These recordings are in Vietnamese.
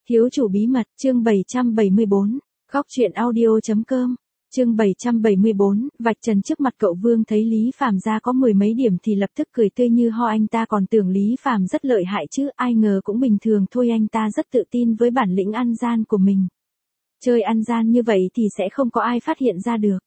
Thiếu chủ bí mật, chương 774, góc truyện audio.com, chương 774, vạch trần trước mặt cậu Vương thấy Lý Phàm ra có mười mấy điểm thì lập tức cười tươi như ho, anh ta còn tưởng Lý Phàm rất lợi hại chứ, ai ngờ cũng bình thường thôi, anh ta rất tự tin với bản lĩnh ăn gian của mình. Chơi ăn gian như vậy thì sẽ không có ai phát hiện ra được.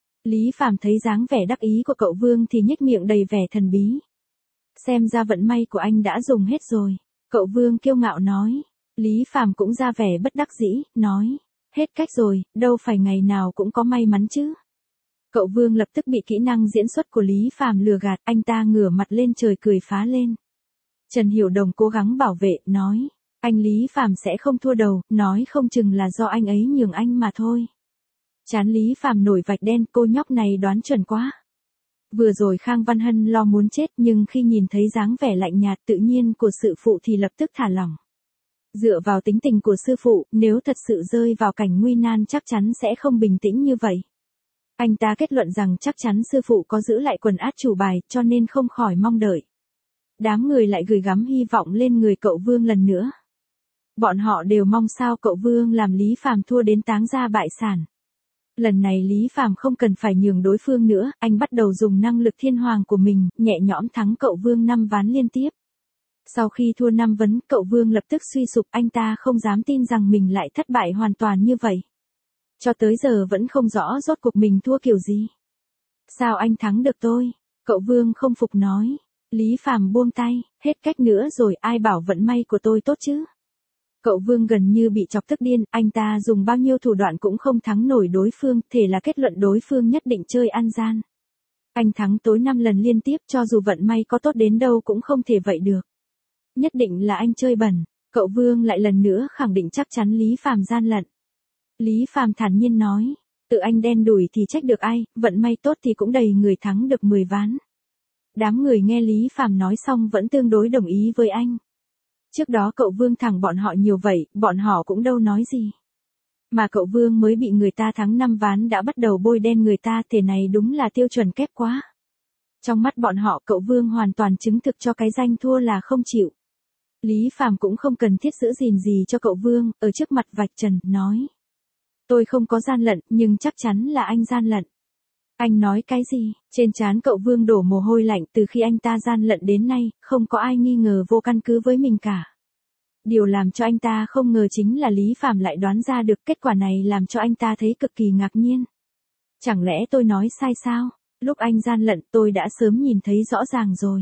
Lý Phàm thấy dáng vẻ đắc ý của cậu Vương thì nhếch miệng đầy vẻ thần bí. Xem ra vận may của anh đã dùng hết rồi, cậu Vương kiêu ngạo nói. Lý Phàm cũng ra vẻ bất đắc dĩ, nói, hết cách rồi, đâu phải ngày nào cũng có may mắn chứ. Cậu Vương lập tức bị kỹ năng diễn xuất của Lý Phàm lừa gạt, anh ta ngửa mặt lên trời cười phá lên. Trần Hiểu Đồng cố gắng bảo vệ, nói, anh Lý Phàm sẽ không thua đâu, nói không chừng là do anh ấy nhường anh mà thôi. Trán Lý Phàm nổi vạch đen, cô nhóc này đoán chuẩn quá. Vừa rồi Khang Văn Hân lo muốn chết nhưng khi nhìn thấy dáng vẻ lạnh nhạt tự nhiên của sư phụ thì lập tức thả lỏng. Dựa vào tính tình của sư phụ, nếu thật sự rơi vào cảnh nguy nan chắc chắn sẽ không bình tĩnh như vậy. Anh ta kết luận rằng chắc chắn sư phụ có giữ lại quần át chủ bài cho nên không khỏi mong đợi. Đám người lại gửi gắm hy vọng lên người cậu Vương lần nữa. Bọn họ đều mong sao cậu Vương làm Lý Phàm thua đến táng ra bại sản. Lần này Lý Phàm không cần phải nhường đối phương nữa, anh bắt đầu dùng năng lực thiên hoàng của mình, nhẹ nhõm thắng cậu Vương 5 ván liên tiếp. Sau khi thua 5 vấn, cậu Vương lập tức suy sụp, anh ta không dám tin rằng mình lại thất bại hoàn toàn như vậy. Cho tới giờ vẫn không rõ rốt cuộc mình thua kiểu gì. Sao anh thắng được tôi? Cậu Vương không phục nói. Lý Phàm buông tay, hết cách nữa rồi, ai bảo vận may của tôi tốt chứ? Cậu Vương gần như bị chọc tức điên, anh ta dùng bao nhiêu thủ đoạn cũng không thắng nổi đối phương, thể là kết luận đối phương nhất định chơi ăn gian. Anh thắng tối 5 lần liên tiếp, cho dù vận may có tốt đến đâu cũng không thể vậy được. Nhất định là anh chơi bẩn, cậu Vương lại lần nữa khẳng định chắc chắn Lý Phàm gian lận. Lý Phàm thản nhiên nói, tự anh đen đủi thì trách được ai, vận may tốt thì cũng đầy người thắng được 10 ván. Đám người nghe Lý Phàm nói xong vẫn tương đối đồng ý với anh. Trước đó cậu Vương thẳng bọn họ nhiều vậy, bọn họ cũng đâu nói gì. Mà cậu Vương mới bị người ta thắng 5 ván đã bắt đầu bôi đen người ta, thế này đúng là tiêu chuẩn kép quá. Trong mắt bọn họ cậu Vương hoàn toàn chứng thực cho cái danh thua là không chịu. Lý Phàm cũng không cần thiết giữ gìn gì cho cậu Vương, ở trước mặt vạch trần, nói. Tôi không có gian lận, nhưng chắc chắn là anh gian lận. Anh nói cái gì? Trên trán cậu Vương đổ mồ hôi lạnh, từ khi anh ta gian lận đến nay, không có ai nghi ngờ vô căn cứ với mình cả. Điều làm cho anh ta không ngờ chính là Lý Phàm lại đoán ra được, kết quả này làm cho anh ta thấy cực kỳ ngạc nhiên. Chẳng lẽ tôi nói sai sao? Lúc anh gian lận tôi đã sớm nhìn thấy rõ ràng rồi.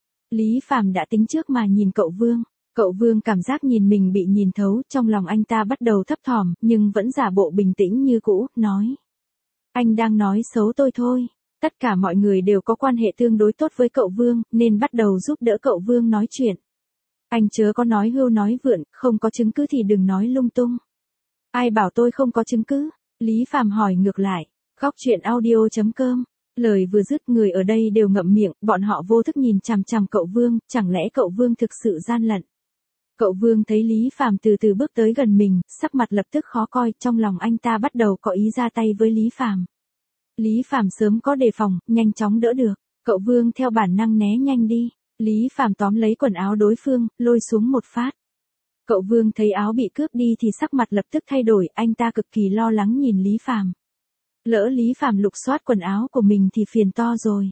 Lý Phàm đã tính trước mà nhìn cậu Vương. Cậu Vương cảm giác nhìn mình bị nhìn thấu, trong lòng anh ta bắt đầu thấp thỏm, nhưng vẫn giả bộ bình tĩnh như cũ, nói. Anh đang nói xấu tôi thôi. Tất cả mọi người đều có quan hệ tương đối tốt với cậu Vương, nên bắt đầu giúp đỡ cậu Vương nói chuyện. Anh chớ có nói hưu nói vượn, không có chứng cứ thì đừng nói lung tung. Ai bảo tôi không có chứng cứ? Lý Phàm hỏi ngược lại. Góc truyện audio.com. Lời vừa dứt người ở đây đều ngậm miệng, bọn họ vô thức nhìn chằm chằm cậu Vương, chẳng lẽ cậu Vương thực sự gian lận. Cậu Vương thấy Lý Phàm từ từ bước tới gần mình, sắc mặt lập tức khó coi, trong lòng anh ta bắt đầu có ý ra tay với Lý Phàm. Lý Phàm sớm có đề phòng, nhanh chóng đỡ được, cậu Vương theo bản năng né nhanh đi. Lý Phàm tóm lấy quần áo đối phương, lôi xuống một phát. Cậu Vương thấy áo bị cướp đi thì sắc mặt lập tức thay đổi, anh ta cực kỳ lo lắng nhìn Lý Phàm. Lỡ Lý Phàm lục soát quần áo của mình thì phiền to rồi.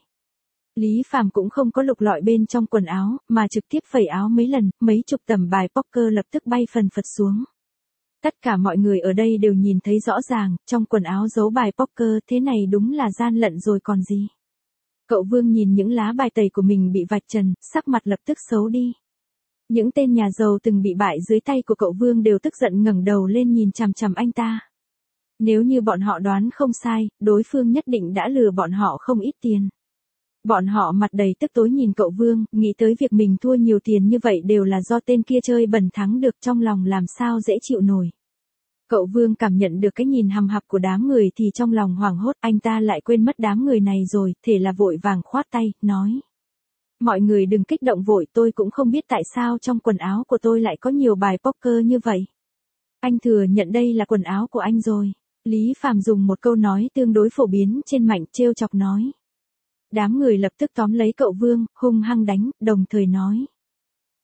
Lý Phàm cũng không có lục lọi bên trong quần áo, mà trực tiếp phẩy áo mấy lần, mấy chục tấm bài poker lập tức bay phần phật xuống. Tất cả mọi người ở đây đều nhìn thấy rõ ràng, trong quần áo giấu bài poker, thế này đúng là gian lận rồi còn gì. Cậu Vương nhìn những lá bài tẩy của mình bị vạch trần, sắc mặt lập tức xấu đi. Những tên nhà giàu từng bị bại dưới tay của cậu Vương đều tức giận ngẩng đầu lên nhìn chằm chằm anh ta. Nếu như bọn họ đoán không sai, đối phương nhất định đã lừa bọn họ không ít tiền. Bọn họ mặt đầy tức tối nhìn cậu Vương, nghĩ tới việc mình thua nhiều tiền như vậy đều là do tên kia chơi bẩn thắng được, trong lòng làm sao dễ chịu nổi. Cậu Vương cảm nhận được cái nhìn hằm hằm của đám người thì trong lòng hoảng hốt, anh ta lại quên mất đám người này rồi, thế là vội vàng khoát tay, nói. Mọi người đừng kích động vội, tôi cũng không biết tại sao trong quần áo của tôi lại có nhiều bài poker như vậy. Anh thừa nhận đây là quần áo của anh rồi. Lý Phàm dùng một câu nói tương đối phổ biến trên mạng trêu chọc nói. Đám người lập tức tóm lấy cậu Vương, hung hăng đánh, đồng thời nói.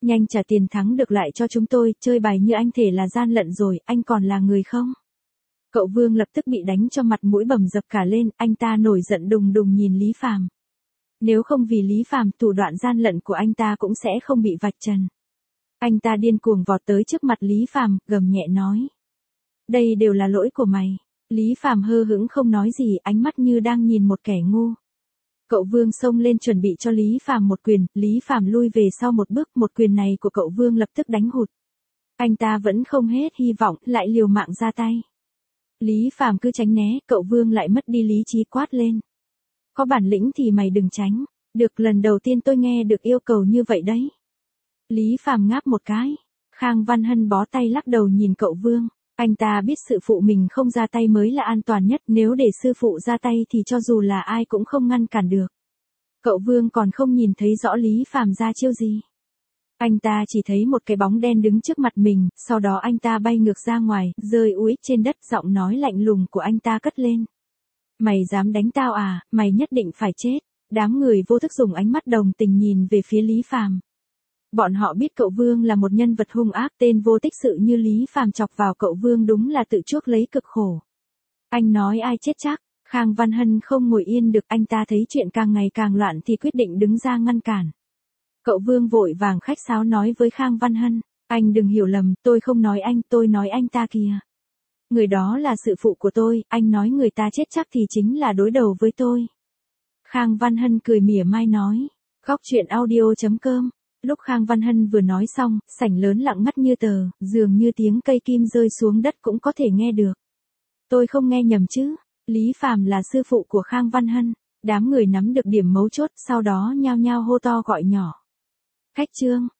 Nhanh trả tiền thắng được lại cho chúng tôi, chơi bài như anh thể là gian lận rồi, anh còn là người không? Cậu Vương lập tức bị đánh cho mặt mũi bầm dập cả lên, anh ta nổi giận đùng đùng nhìn Lý Phàm. Nếu không vì Lý Phàm, thủ đoạn gian lận của anh ta cũng sẽ không bị vạch trần. Anh ta điên cuồng vọt tới trước mặt Lý Phàm, gầm nhẹ nói. Đây đều là lỗi của mày. Lý Phàm hơ hững không nói gì, ánh mắt như đang nhìn một kẻ ngu. Cậu Vương xông lên chuẩn bị cho Lý Phàm một quyền, Lý Phàm lui về sau một bước, một quyền này của cậu Vương lập tức đánh hụt. Anh ta vẫn không hết hy vọng, lại liều mạng ra tay. Lý Phàm cứ tránh né, cậu Vương lại mất đi lý trí quát lên. Có bản lĩnh thì mày đừng tránh, được lần đầu tiên tôi nghe được yêu cầu như vậy đấy. Lý Phàm ngáp một cái, Khang Văn Hân bó tay lắc đầu nhìn cậu Vương. Anh ta biết sư phụ mình không ra tay mới là an toàn nhất, nếu để sư phụ ra tay thì cho dù là ai cũng không ngăn cản được. Cậu Vương còn không nhìn thấy rõ Lý Phàm ra chiêu gì. Anh ta chỉ thấy một cái bóng đen đứng trước mặt mình, sau đó anh ta bay ngược ra ngoài, rơi úi trên đất, giọng nói lạnh lùng của anh ta cất lên. Mày dám đánh tao à, mày nhất định phải chết. Đám người vô thức dùng ánh mắt đồng tình nhìn về phía Lý Phàm. Bọn họ biết cậu Vương là một nhân vật hung ác, tên vô tích sự như Lý Phàm chọc vào cậu Vương đúng là tự chuốc lấy cực khổ. Anh nói ai chết chắc, Khang Văn Hân không ngồi yên được, anh ta thấy chuyện càng ngày càng loạn thì quyết định đứng ra ngăn cản. Cậu Vương vội vàng khách sáo nói với Khang Văn Hân, anh đừng hiểu lầm, tôi không nói anh, tôi nói anh ta kìa. Người đó là sự phụ của tôi, anh nói người ta chết chắc thì chính là đối đầu với tôi. Khang Văn Hân cười mỉa mai nói, Góc Truyện Audio.com. Lúc Khang Văn Hân vừa nói xong, sảnh lớn lặng ngắt như tờ, dường như tiếng cây kim rơi xuống đất cũng có thể nghe được. Tôi không nghe nhầm chứ, Lý Phàm là sư phụ của Khang Văn Hân. Đám người nắm được điểm mấu chốt, sau đó nhao nhao hô to gọi nhỏ. Khách Trương.